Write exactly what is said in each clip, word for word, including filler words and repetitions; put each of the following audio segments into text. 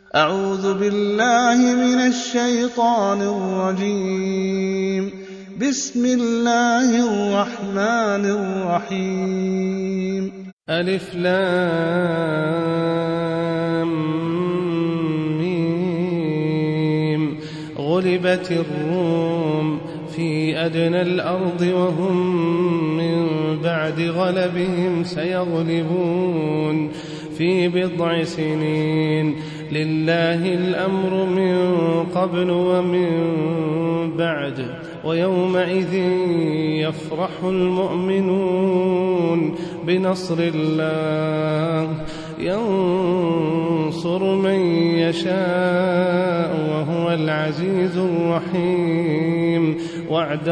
أعوذ بالله من الشيطان الرجيم. بسم الله الرحمن الرحيم. ألف لام ميم. غلبت الروم في أدنى الأرض وهم من بعد غلبهم سيغلبون في بضع سنين. لله الأمر من قبل ومن بعد ويومئذ يفرح المؤمنون بنصر الله ينصر من يشاء وهو العزيز الرحيم. وعد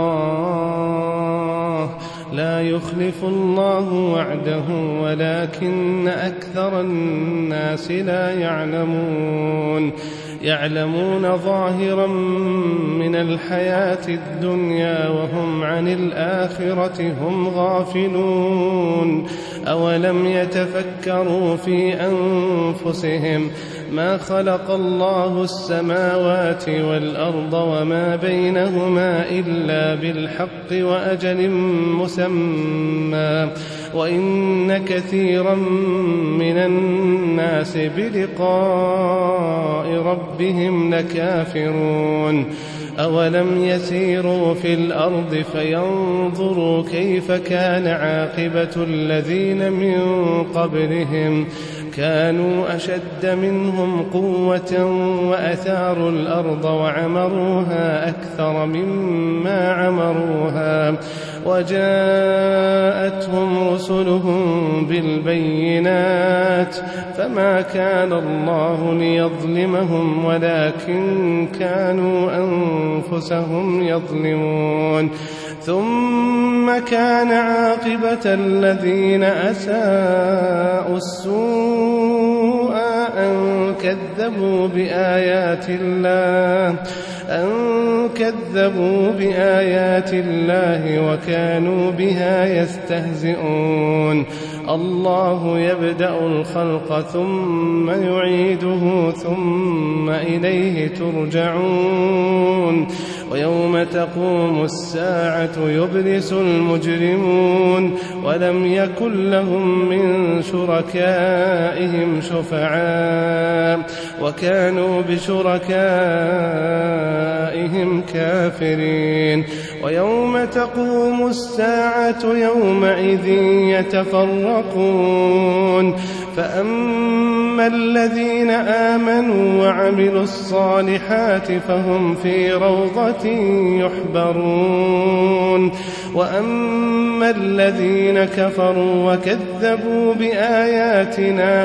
الله لا يخلف الله وعده ولكن أكثر الناس لا يعلمون. يعلمون ظاهرا من الحياة الدنيا وهم عن الآخرة هم غافلون. أولم يتفكروا في أنفسهم ما خلق الله السماوات والأرض وما بينهما إلا بالحق وأجل مسمى وإن كثيرا من الناس بلقاء ربهم لكافرون. أولم يسيروا في الأرض فينظروا كيف كان عاقبة الذين من قبلهم كانوا أشد منهم قوة وأثاروا الأرض وعمروها أكثر مما عمروها وجاءتهم رسلهم بالبينات فما كان الله ليظلمهم ولكن كانوا أنفسهم يظلمون. ثم كان عاقبة الذين أساءوا السوء أن كذبوا بآيات الله أن كذبوا بآيات الله وكانوا بها يستهزئون. الله يبدأ الخلق ثم يعيده ثم إليه ترجعون. ويوم تقوم الساعة يبلس المجرمون ولم يكن لهم من شركائهم شفعاء وكانوا بشركائهم كافرين. ويوم تقوم الساعة يومئذ يتفرقون فأما الذين آمنوا وعملوا الصالحات فهم في روضة يحبرون وأما الذين كفروا وكذبوا بآياتنا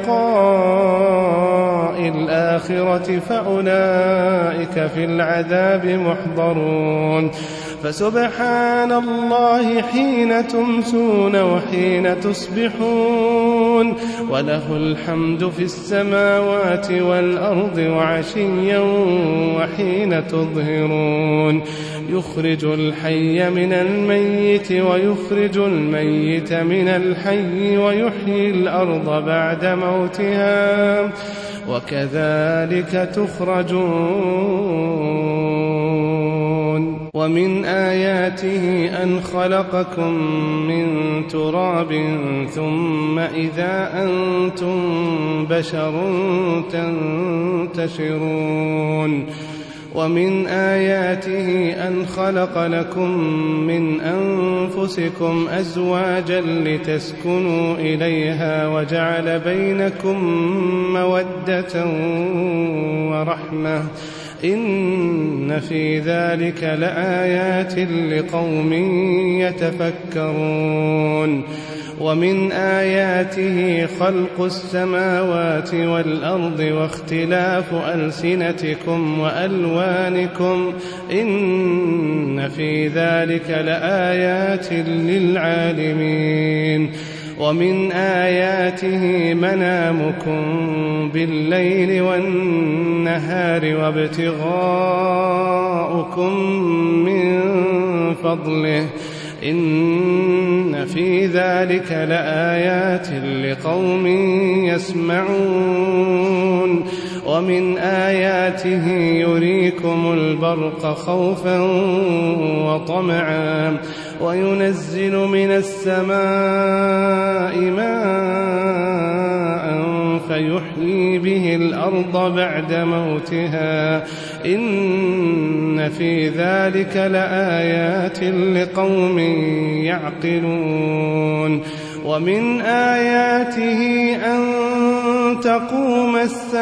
ولقاء الآخرة فأولئك في العذاب محضرون. فسبحان الله حين تمسون وحين تصبحون وله الحمد في السماوات والأرض وعشيا وحين تظهرون. يخرج الحي من الميت ويخرج الميت من الحي ويحيي الأرض بعد موتها وكذلك تخرجون. ومن آياته أن خلقكم من تراب ثم إذا أنتم بشر تنتشرون. ومن آياته أن خلق لكم من أنفسكم أزواجا لتسكنوا إليها وجعل بينكم مودة ورحمة إن في ذلك لآيات لقوم يتفكرون. ومن آياته خلق السماوات والأرض واختلاف ألسنتكم وألوانكم إن في ذلك لآيات للعالمين. ومن آياته منامكم بالليل والنهار وابتغاؤكم من فضله إن في ذلك لآيات لقوم يسمعون. ومن آياته يريكم البرق خوفا وطمعا وينزل من السماء ماء فيحيي به الأرض بعد موتها إن في ذلك لآيات لقوم يعقلون ومن آياته أن تقوم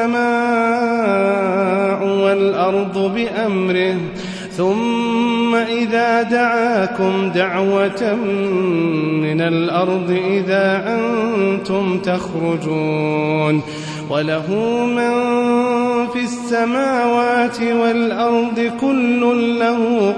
السماء والأرض بأمره ثم إذا دعاكم دعوة من الأرض إذا أنتم تخرجون وله من في السماوات والأرض كل له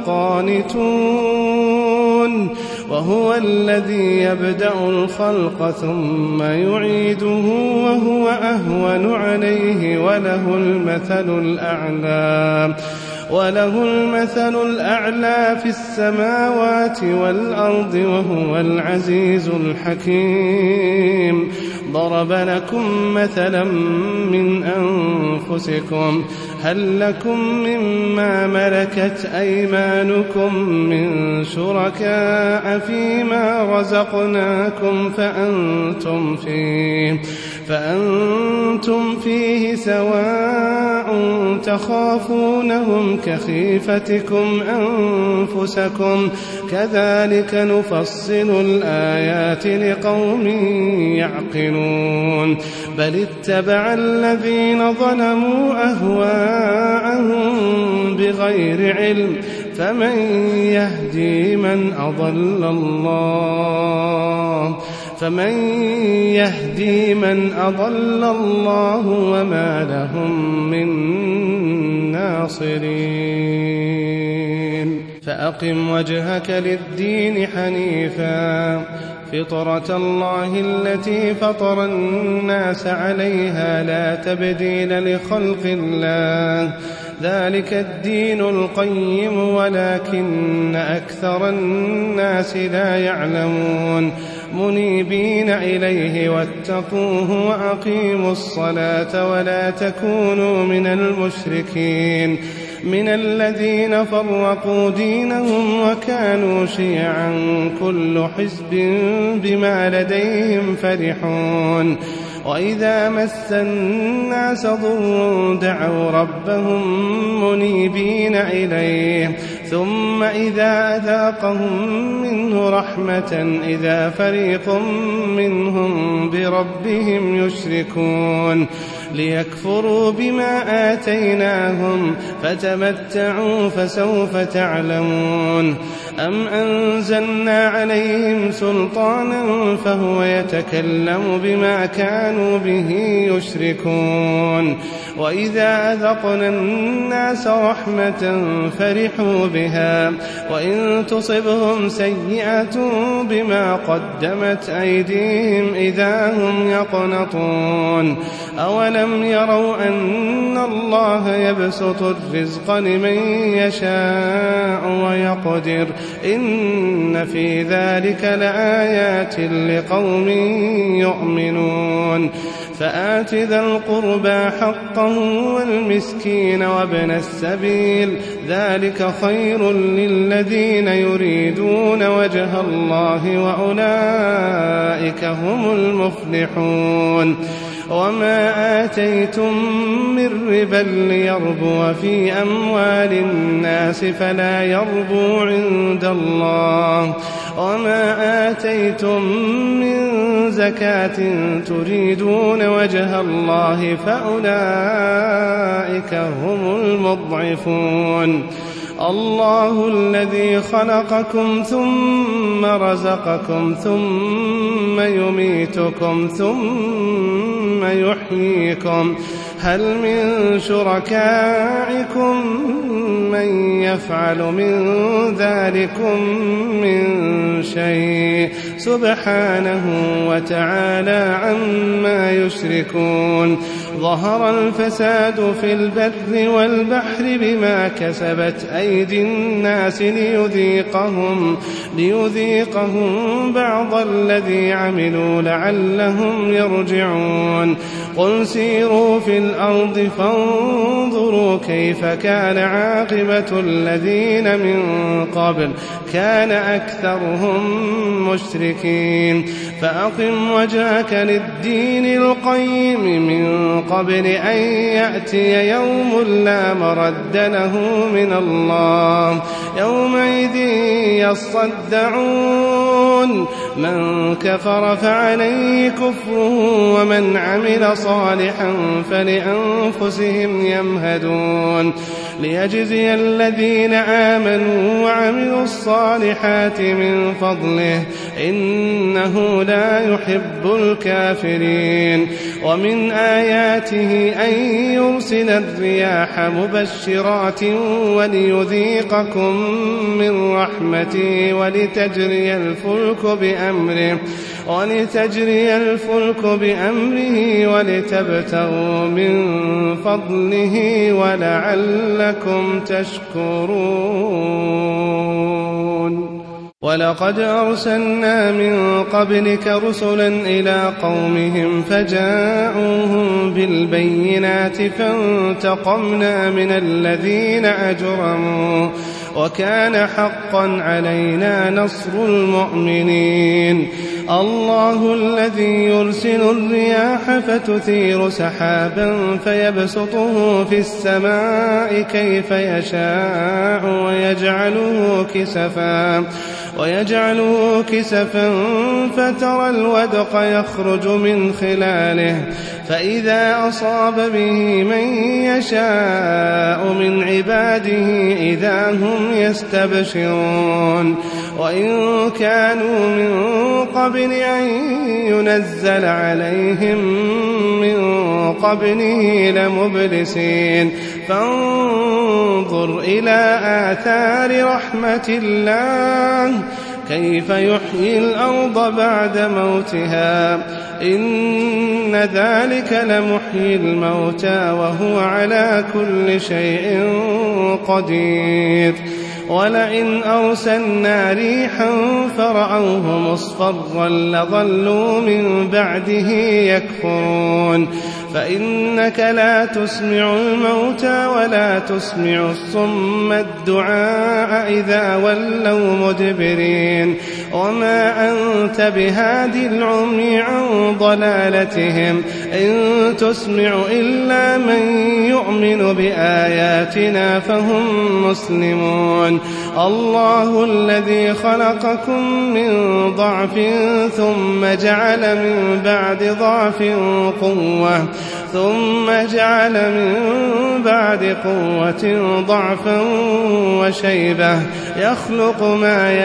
قانتون وهو الذي يبدأ الخلق ثم يعيده وهو أهون عليه وله المثل الأعلى وله المثل الأعلى في السماوات والأرض وهو العزيز الحكيم ضرب لكم مثلا من أنفسكم هل لكم مما ملكت أيمانكم من شركاء فيما رزقناكم فأنتم فيه فأنتم فيه سواء تخافونهم كخيفتكم أنفسكم كذلك نفصل الآيات لقوم يعقلون بل اتبع الذين ظلموا أهواءهم بغير علم فمن يهدي من أضل الله فمن يهدي من أضل الله وما لهم من ناصرين فأقم وجهك للدين حنيفا فطرة الله التي فطر الناس عليها لا تبديل لخلق الله ذلك الدين القيم ولكن أكثر الناس لا يعلمون منيبين إليه واتقوه وأقيموا الصلاة ولا تكونوا من المشركين من الذين فرقوا دينهم وكانوا شيعا كل حزب بما لديهم فرحون وإذا مس الناس ضر دعوا ربهم منيبين إليه ثم إذا أذاقهم منه رحمة إذا فريق منهم بربهم يشركون ليكفروا بما آتيناهم فتمتعوا فسوف تعلمون أم أنزلنا عليهم سلطانا فهو يتكلم بما كانوا به يشركون وإذا أذقنا الناس رحمة فرحوا بها وإن تصبهم سيئة بما قدمت أيديهم إذا هم يقنطون أولم يروا أن الله يبسط الرزق لمن يشاء ويقدر إن في ذلك لآيات لقوم يؤمنون فآت ذا القربى حقه والمسكين وابن السبيل ذلك خير للذين يريدون وجه الله وأولئك هم المفلحون وما آتيتم من ربا ليربو في أموال الناس فلا يربو عند الله وما آتيتم من زكاة تريدون وجه الله فأولئك هم المضعفون الله الذي خلقكم ثم رزقكم ثم يميتكم ثم يحييكم هل من شركائكم من يفعل من ذلكم من شيء سبحانه وتعالى عما يشركون ظهر الفساد في البر والبحر بما كسبت أيدي الناس ليذيقهم, ليذيقهم بعض الذي عملوا لعلهم يرجعون. قل سيروا في الأرض فانظروا كيف كان عاقبة الذين من قبل كان أكثرهم مشركين. فأقم وجهك للدين القيم من قبل أن يأتي يوم لا مرد له من الله يومئذ يصدعون. من كفر فعليه كفره ومن عمل صالحا فلأنفسهم يمهدون. ليجزي الذين آمنوا وعملوا الصالحات من فضله إنه لا يحب الكافرين. ومن آياته أن يرسل الرياح مبشرات وليذيقكم من رحمته ولتجري الفلك بأمره ولتجري الفلك بأمره ولتبتغوا من فضله ولعلكم تشكرون. ولقد أرسلنا من قبلك رسلا إلى قومهم فجاءوهم بالبينات فانتقمنا من الذين أجرموا وكان حقا علينا نصر المؤمنين. الله الذي يرسل الرياح فتثير سحابا فيبسطه في السماء كيف يشاء ويجعله كسفا ويجعله كسفا فترى الودق يخرج من خلاله فإذا أصاب به من يشاء من عباده إذا هم يستبشرون. وإن كانوا من قبل أن ينزل عليهم من قبله لمبلسين. فانظر إلى آثار رحمة الله كيف يحيي الأرض بعد موتها إن ذلك لمحيي الموتى وهو على كل شيء قدير. ولئن أرسلنا ريحا فرأوه مصفرا لظلوا من بعده يكفرون. فإنك لا تسمع الموتى ولا تسمع الصم الدعاء إذا ولوا مدبرين. وما أنت بهادي العمي عن ضلالتهم إن تسمع إلا من يؤمن بآياتنا فهم مسلمون. الله الذي خلقكم من ضعف ثم جعل من بعد ضعف قوة ثم جعل من بعد قوة ضعفا وشيبة يخلق ما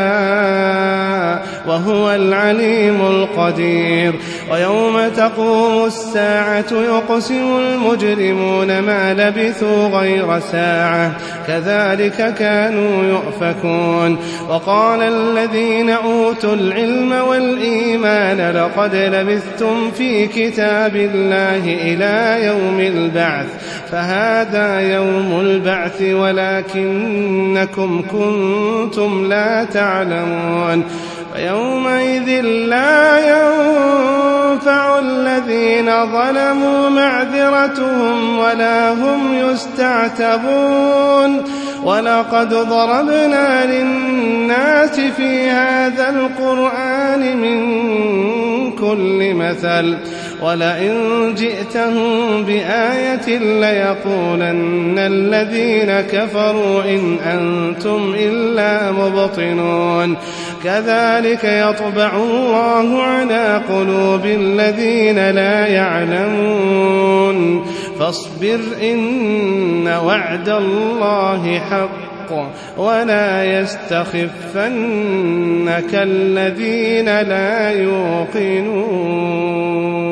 يشاء وهو العليم القدير. ويوم تقوم الساعة يقسم المجرمون ما لبثوا غير ساعة كذلك كانوا يؤفكون. وقال الذين أوتوا العلم والإيمان لقد لبثتم في كتاب الله إلى يوم البعث فهذا يوم البعث ولكنكم كنتم لا تعلمون. ويومئذ لا ينفع الذين ظلموا معذرتهم ولا هم يستعتبون. ولقد ضربنا للناس في هذا القرآن من كل مثل ولئن جئتهم بآية ليقولن الذين كفروا إن أنتم إلا مبطنون. كذلك يطبع الله على قلوب الذين لا يعلمون. فاصبر إن وعد الله حق ولا يستخفنك الذين لا يوقنون.